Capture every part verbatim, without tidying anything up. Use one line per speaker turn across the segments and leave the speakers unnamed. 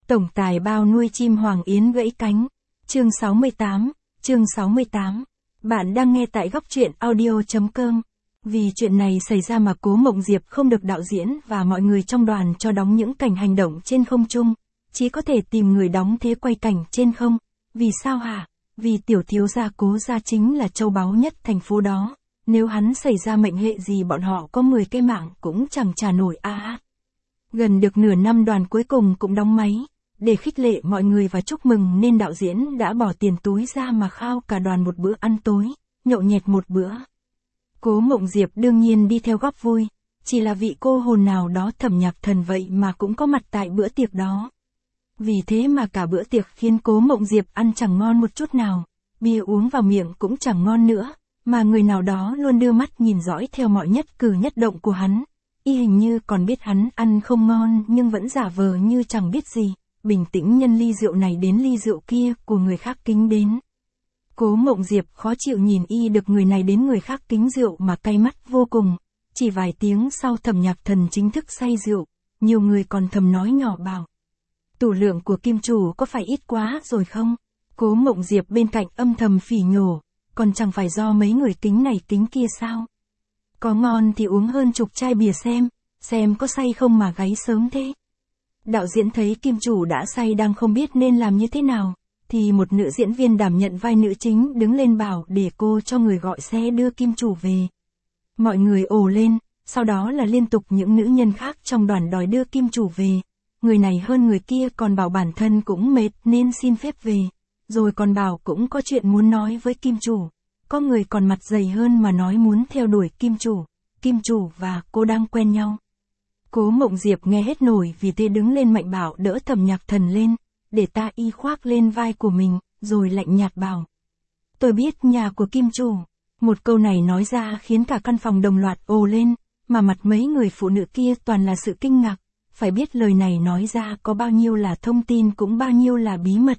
Tổng tài bao nuôi chim Hoàng Yến gãy cánh. Chương sáu mươi tám, chương sáu mươi tám. Bạn đang nghe tại góc truyện audio chấm com. Vì chuyện này xảy ra mà Cố Mộng Diệp không được đạo diễn và mọi người trong đoàn cho đóng những cảnh hành động trên không trung, chỉ có thể tìm người đóng thế quay cảnh trên không. Vì sao hả? Vì tiểu thiếu gia Cố gia chính là châu báu nhất thành phố đó. Nếu hắn xảy ra mệnh hệ gì bọn họ có mười cái mạng cũng chẳng trả nổi a à. Gần được nửa năm đoàn cuối cùng cũng đóng máy. Để khích lệ mọi người và chúc mừng nên đạo diễn đã bỏ tiền túi ra mà khao cả đoàn một bữa ăn tối, nhậu nhẹt một bữa. Cố Mộng Diệp đương nhiên đi theo góp vui, chỉ là vị cô hồn nào đó Thẩm Nhạc Thần vậy mà cũng có mặt tại bữa tiệc đó. Vì thế mà cả bữa tiệc khiến Cố Mộng Diệp ăn chẳng ngon một chút nào, bia uống vào miệng cũng chẳng ngon nữa, mà người nào đó luôn đưa mắt nhìn dõi theo mọi nhất cử nhất động của hắn. Y hình như còn biết hắn ăn không ngon nhưng vẫn giả vờ như chẳng biết gì, bình tĩnh nhân ly rượu này đến ly rượu kia của người khác kính đến. Cố Mộng Diệp khó chịu nhìn Y được người này đến người khác kính rượu mà cay mắt vô cùng. Chỉ vài tiếng sau Thẩm Nhạc Thần chính thức say rượu, nhiều người còn thầm nói nhỏ bảo: tủ lượng của Kim chủ có phải ít quá rồi không? Cố Mộng Diệp bên cạnh âm thầm phỉ nhổ, còn chẳng phải do mấy người kính này kính kia sao? Có ngon thì uống hơn chục chai bia xem, xem có say không mà gáy sớm thế. Đạo diễn thấy Kim chủ đã say đang không biết nên làm như thế nào, thì một nữ diễn viên đảm nhận vai nữ chính đứng lên bảo để cô cho người gọi xe đưa Kim chủ về. Mọi người ồ lên, sau đó là liên tục những nữ nhân khác trong đoàn đòi đưa Kim chủ về. Người này hơn người kia còn bảo bản thân cũng mệt nên xin phép về, rồi còn bảo cũng có chuyện muốn nói với Kim chủ. Có người còn mặt dày hơn mà nói muốn theo đuổi Kim chủ, Kim chủ và cô đang quen nhau. Cố Mộng Diệp nghe hết nổi vì thế đứng lên mạnh bảo đỡ Thẩm Nhạc Thần lên, để ta Y khoác lên vai của mình, rồi lạnh nhạt bảo: tôi biết nhà của Kim chủ. Một câu này nói ra khiến cả căn phòng đồng loạt ồ lên, mà mặt mấy người phụ nữ kia toàn là sự kinh ngạc. Phải biết lời này nói ra có bao nhiêu là thông tin cũng bao nhiêu là bí mật.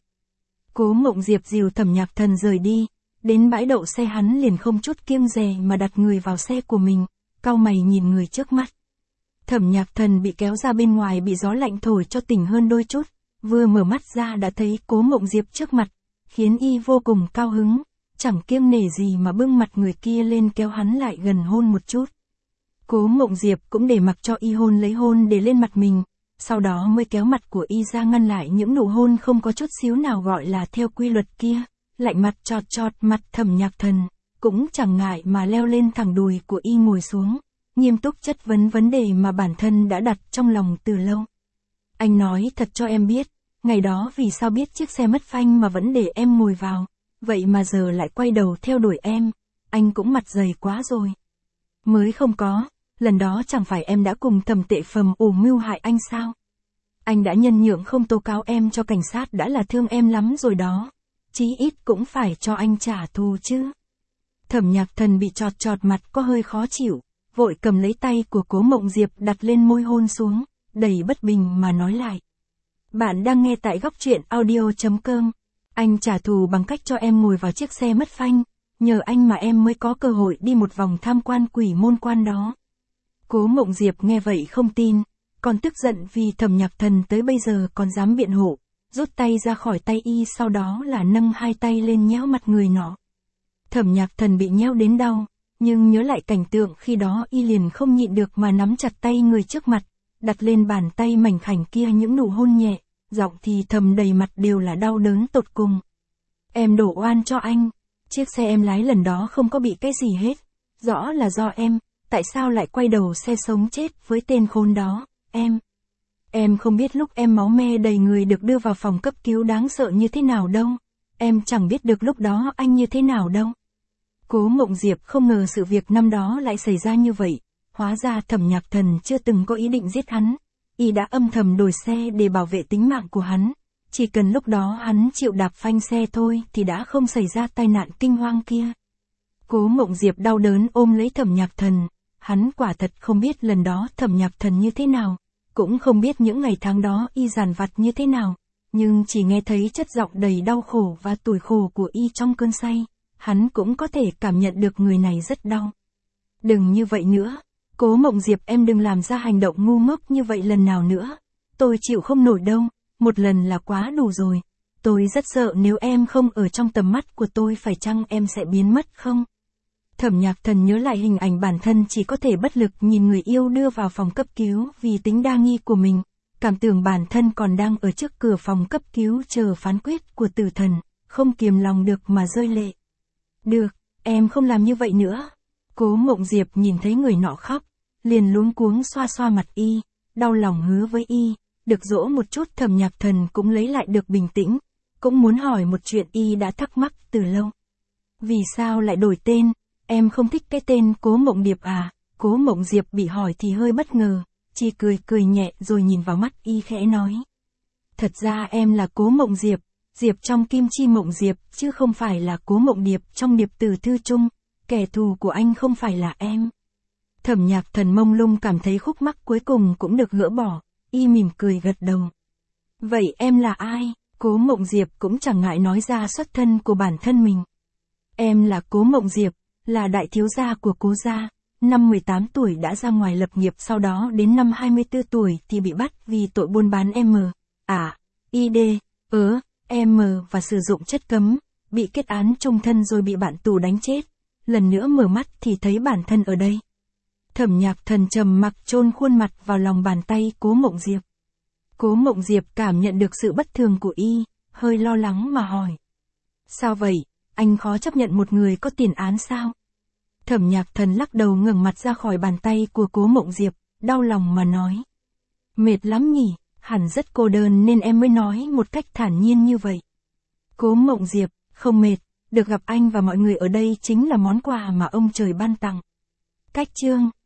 Cố Mộng Diệp dìu Thẩm Nhạc Thần rời đi, đến bãi đậu xe hắn liền không chút kiêng dè mà đặt người vào xe của mình, cau mày nhìn người trước mắt. Thẩm Nhạc Thần bị kéo ra bên ngoài bị gió lạnh thổi cho tỉnh hơn đôi chút, vừa mở mắt ra đã thấy Cố Mộng Diệp trước mặt, khiến Y vô cùng cao hứng, chẳng kiêng nể gì mà bưng mặt người kia lên kéo hắn lại gần hôn một chút. Cố Mộng Diệp cũng để mặc cho Y hôn lấy hôn để lên mặt mình, sau đó mới kéo mặt của Y ra ngăn lại những nụ hôn không có chút xíu nào gọi là theo quy luật kia, lạnh mặt chọt chọt mặt Thẩm Nhạc Thần, cũng chẳng ngại mà leo lên thẳng đùi của Y ngồi xuống, nghiêm túc chất vấn vấn đề mà bản thân đã đặt trong lòng từ lâu. Anh nói thật cho em biết, ngày đó vì sao biết chiếc xe mất phanh mà vẫn để em ngồi vào, vậy mà giờ lại quay đầu theo đuổi em, anh cũng mặt dày quá rồi. Mới không có, lần đó chẳng phải em đã cùng Thẩm Tệ Phàm ủ mưu hại anh sao? Anh đã nhân nhượng không tố cáo em cho cảnh sát đã là thương em lắm rồi đó, chí ít cũng phải cho anh trả thù chứ. Thẩm Nhạc Thần bị chọt chọt mặt có hơi khó chịu, vội cầm lấy tay của Cố Mộng Diệp đặt lên môi hôn xuống, đầy bất bình mà nói lại: bạn đang nghe tại góc truyện audio chấm com. Anh trả thù bằng cách cho em ngồi vào chiếc xe mất phanh, nhờ anh mà em mới có cơ hội đi một vòng tham quan Quỷ Môn Quan đó. Cố Mộng Diệp nghe vậy không tin, còn tức giận vì Thẩm Nhạc Thần tới bây giờ còn dám biện hộ, rút tay ra khỏi tay Y sau đó là nâng hai tay lên nhéo mặt người nọ. Thẩm Nhạc Thần bị nhéo đến đau, nhưng nhớ lại cảnh tượng khi đó Y liền không nhịn được mà nắm chặt tay người trước mặt, đặt lên bàn tay mảnh khảnh kia những nụ hôn nhẹ, giọng thì thầm đầy mặt đều là đau đớn tột cùng. Em đổ oan cho anh, chiếc xe em lái lần đó không có bị cái gì hết, rõ là do em, tại sao lại quay đầu xe sống chết với tên khốn đó, em. Em không biết lúc em máu me đầy người được đưa vào phòng cấp cứu đáng sợ như thế nào đâu, em chẳng biết được lúc đó anh như thế nào đâu. Cố Mộng Diệp không ngờ sự việc năm đó lại xảy ra như vậy, hóa ra Thẩm Nhạc Thần chưa từng có ý định giết hắn, Y đã âm thầm đổi xe để bảo vệ tính mạng của hắn, chỉ cần lúc đó hắn chịu đạp phanh xe thôi thì đã không xảy ra tai nạn kinh hoàng kia. Cố Mộng Diệp đau đớn ôm lấy Thẩm Nhạc Thần, hắn quả thật không biết lần đó Thẩm Nhạc Thần như thế nào, cũng không biết những ngày tháng đó Y dằn vặt như thế nào, nhưng chỉ nghe thấy chất giọng đầy đau khổ và tủi khổ của Y trong cơn say, hắn cũng có thể cảm nhận được người này rất đau. Đừng như vậy nữa, Cố Mộng Diệp em đừng làm ra hành động ngu ngốc như vậy lần nào nữa, tôi chịu không nổi đâu, một lần là quá đủ rồi. Tôi rất sợ nếu em không ở trong tầm mắt của tôi, phải chăng em sẽ biến mất không? Thẩm Nhạc Thần nhớ lại hình ảnh bản thân chỉ có thể bất lực nhìn người yêu đưa vào phòng cấp cứu vì tính đa nghi của mình, cảm tưởng bản thân còn đang ở trước cửa phòng cấp cứu chờ phán quyết của tử thần, không kiềm lòng được mà rơi lệ. Được, em không làm như vậy nữa. Cố Mộng Diệp nhìn thấy người nọ khóc, liền luống cuống xoa xoa mặt y, đau lòng hứa với y, được dỗ một chút. Thẩm Nhạc Thần cũng lấy lại được bình tĩnh, cũng muốn hỏi một chuyện y đã thắc mắc từ lâu. Vì sao lại đổi tên? Em không thích cái tên Cố Mộng Điệp à? Cố Mộng Diệp bị hỏi thì hơi bất ngờ, chỉ cười cười nhẹ rồi nhìn vào mắt y khẽ nói. Thật ra em là Cố Mộng Diệp, Diệp trong Kim Chi Mộng Diệp, chứ không phải là Cố Mộng Điệp trong Điệp Tử Thư Chung, kẻ thù của anh không phải là em. Thẩm Nhạc Thần mông lung cảm thấy khúc mắc cuối cùng cũng được gỡ bỏ, y mỉm cười gật đầu. Vậy em là ai? Cố Mộng Diệp cũng chẳng ngại nói ra xuất thân của bản thân mình. Em là Cố Mộng Diệp, là đại thiếu gia của Cố gia, năm mười tám tuổi đã ra ngoài lập nghiệp, sau đó đến năm hai mươi tư tuổi thì bị bắt vì tội buôn bán M, à, I D, ớ, M và sử dụng chất cấm, bị kết án chung thân rồi bị bạn tù đánh chết. Lần nữa mở mắt thì thấy bản thân ở đây. Thẩm Nhạc Thần trầm mặc chôn khuôn mặt vào lòng bàn tay Cố Mộng Diệp. Cố Mộng Diệp cảm nhận được sự bất thường của y, hơi lo lắng mà hỏi. Sao vậy, anh khó chấp nhận một người có tiền án sao? Thẩm Nhạc Thần lắc đầu ngẩng mặt ra khỏi bàn tay của Cố Mộng Diệp, đau lòng mà nói. Mệt lắm nhỉ, hẳn rất cô đơn nên em mới nói một cách thản nhiên như vậy. Cố Mộng Diệp, không mệt, được gặp anh và mọi người ở đây chính là món quà mà ông trời ban tặng. Cách chương